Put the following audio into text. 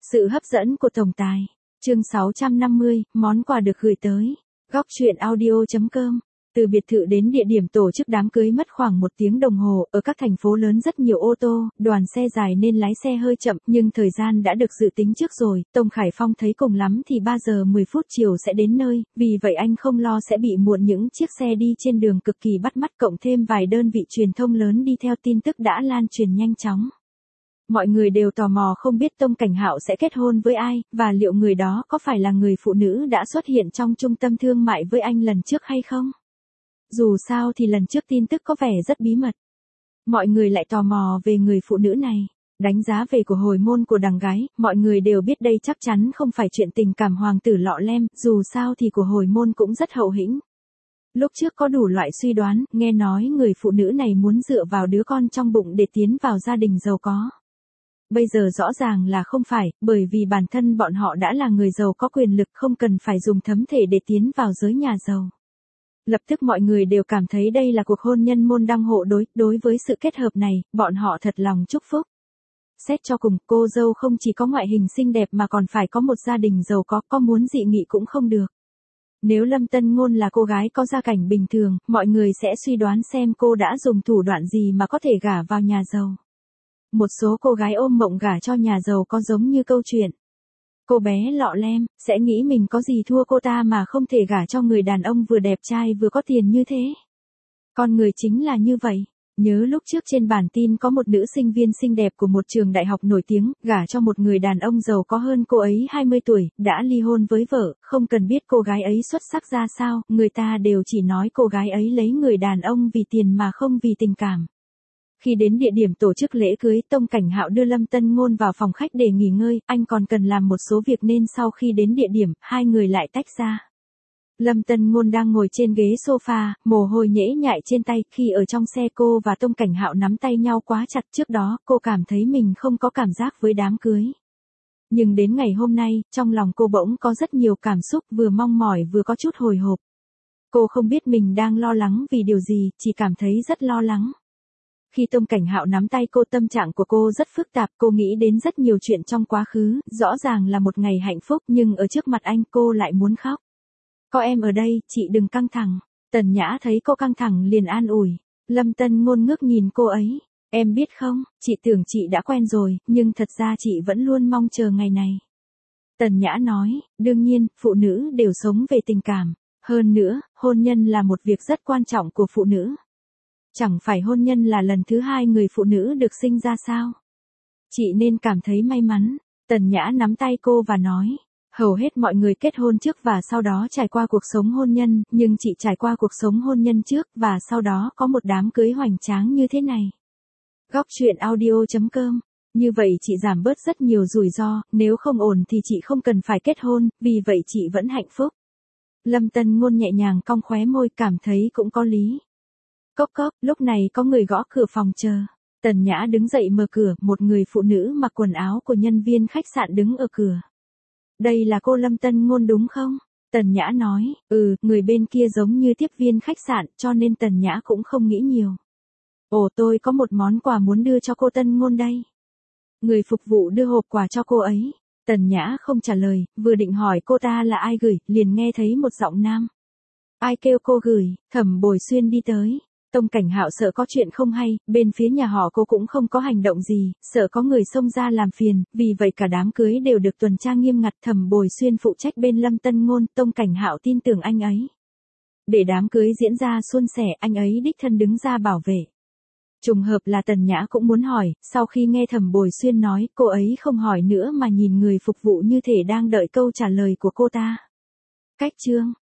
Sự hấp dẫn của tổng tài. Chương 650, món quà được gửi tới. Góc truyện audio.com. Từ biệt thự đến địa điểm tổ chức đám cưới mất khoảng 1 tiếng đồng hồ, ở các thành phố lớn rất nhiều ô tô, đoàn xe dài nên lái xe hơi chậm, nhưng thời gian đã được dự tính trước rồi. Tông Khải Phong thấy cùng lắm thì 3 giờ 10 phút chiều sẽ đến nơi, vì vậy anh không lo sẽ bị muộn. Những chiếc xe đi trên đường cực kỳ bắt mắt, cộng thêm vài đơn vị truyền thông lớn đi theo, tin tức đã lan truyền nhanh chóng. Mọi người đều tò mò không biết Tông Cảnh Hạo sẽ kết hôn với ai, và liệu người đó có phải là người phụ nữ đã xuất hiện trong trung tâm thương mại với anh lần trước hay không? Dù sao thì lần trước tin tức có vẻ rất bí mật. Mọi người lại tò mò về người phụ nữ này. Đánh giá về của hồi môn của đằng gái, mọi người đều biết đây chắc chắn không phải chuyện tình cảm hoàng tử lọ lem, dù sao thì của hồi môn cũng rất hậu hĩnh. Lúc trước có đủ loại suy đoán, nghe nói người phụ nữ này muốn dựa vào đứa con trong bụng để tiến vào gia đình giàu có. Bây giờ rõ ràng là không phải, bởi vì bản thân bọn họ đã là người giàu có quyền lực, không cần phải dùng thấm thể để tiến vào giới nhà giàu. Lập tức mọi người đều cảm thấy đây là cuộc hôn nhân môn đăng hộ đối. Đối với sự kết hợp này, bọn họ thật lòng chúc phúc. Xét cho cùng, cô dâu không chỉ có ngoại hình xinh đẹp mà còn phải có một gia đình giàu có muốn dị nghị cũng không được. Nếu Lâm Tân Ngôn là cô gái có gia cảnh bình thường, mọi người sẽ suy đoán xem cô đã dùng thủ đoạn gì mà có thể gả vào nhà giàu. Một số cô gái ôm mộng gả cho nhà giàu có giống như câu chuyện cô bé lọ lem, sẽ nghĩ mình có gì thua cô ta mà không thể gả cho người đàn ông vừa đẹp trai vừa có tiền như thế. Con người chính là như vậy. Nhớ lúc trước trên bản tin có một nữ sinh viên xinh đẹp của một trường đại học nổi tiếng, gả cho một người đàn ông giàu có hơn cô ấy 20 tuổi, đã ly hôn với vợ, không cần biết cô gái ấy xuất sắc ra sao, người ta đều chỉ nói cô gái ấy lấy người đàn ông vì tiền mà không vì tình cảm. Khi đến địa điểm tổ chức lễ cưới, Tông Cảnh Hạo đưa Lâm Tân Ngôn vào phòng khách để nghỉ ngơi, anh còn cần làm một số việc nên sau khi đến địa điểm, hai người lại tách ra. Lâm Tân Ngôn đang ngồi trên ghế sofa, mồ hôi nhễ nhại trên tay, khi ở trong xe cô và Tông Cảnh Hạo nắm tay nhau quá chặt. Trước đó, cô cảm thấy mình không có cảm giác với đám cưới. Nhưng đến ngày hôm nay, trong lòng cô bỗng có rất nhiều cảm xúc, vừa mong mỏi vừa có chút hồi hộp. Cô không biết mình đang lo lắng vì điều gì, chỉ cảm thấy rất lo lắng. Khi Tông Cảnh Hạo nắm tay cô, tâm trạng của cô rất phức tạp, cô nghĩ đến rất nhiều chuyện trong quá khứ, rõ ràng là một ngày hạnh phúc nhưng ở trước mặt anh cô lại muốn khóc. Có em ở đây, chị đừng căng thẳng. Tần Nhã thấy cô căng thẳng liền an ủi. Lâm Tân Ngôn ngước nhìn cô ấy. Em biết không, chị tưởng chị đã quen rồi, nhưng thật ra chị vẫn luôn mong chờ ngày này. Tần Nhã nói, đương nhiên, phụ nữ đều sống về tình cảm. Hơn nữa, hôn nhân là một việc rất quan trọng của phụ nữ. Chẳng phải hôn nhân là lần thứ 2 người phụ nữ được sinh ra sao? Chị nên cảm thấy may mắn. Tần Nhã nắm tay cô và nói. Hầu hết mọi người kết hôn trước và sau đó trải qua cuộc sống hôn nhân, nhưng chị trải qua cuộc sống hôn nhân trước và sau đó có một đám cưới hoành tráng như thế này. Góc truyện audio.com. Như vậy chị giảm bớt rất nhiều rủi ro, nếu không ổn thì chị không cần phải kết hôn, vì vậy chị vẫn hạnh phúc. Lâm Tân Ngôn nhẹ nhàng cong khóe môi, cảm thấy cũng có lý. Cốc cốc, lúc này có người gõ cửa phòng chờ. Tần Nhã đứng dậy mở cửa, một người phụ nữ mặc quần áo của nhân viên khách sạn đứng ở cửa. Đây là cô Lâm Tân Ngôn đúng không? Tần Nhã nói, người bên kia giống như tiếp viên khách sạn, cho nên Tần Nhã cũng không nghĩ nhiều. Ồ, tôi có một món quà muốn đưa cho cô Tân Ngôn đây. Người phục vụ đưa hộp quà cho cô ấy. Tần Nhã không trả lời, vừa định hỏi cô ta là ai gửi, liền nghe thấy một giọng nam. Ai kêu cô gửi? Thẩm Bồi Xuyên đi tới. Tông Cảnh Hạo sợ có chuyện không hay, bên phía nhà họ cô cũng không có hành động gì, sợ có người xông ra làm phiền, vì vậy cả đám cưới đều được tuần tra nghiêm ngặt. Thẩm Bồi Xuyên phụ trách bên Lâm Tân Ngôn, Tông Cảnh Hạo tin tưởng anh ấy. Để đám cưới diễn ra suôn sẻ, anh ấy đích thân đứng ra bảo vệ. Trùng hợp là Tần Nhã cũng muốn hỏi, sau khi nghe Thẩm Bồi Xuyên nói, cô ấy không hỏi nữa mà nhìn người phục vụ như thể đang đợi câu trả lời của cô ta. Cách chương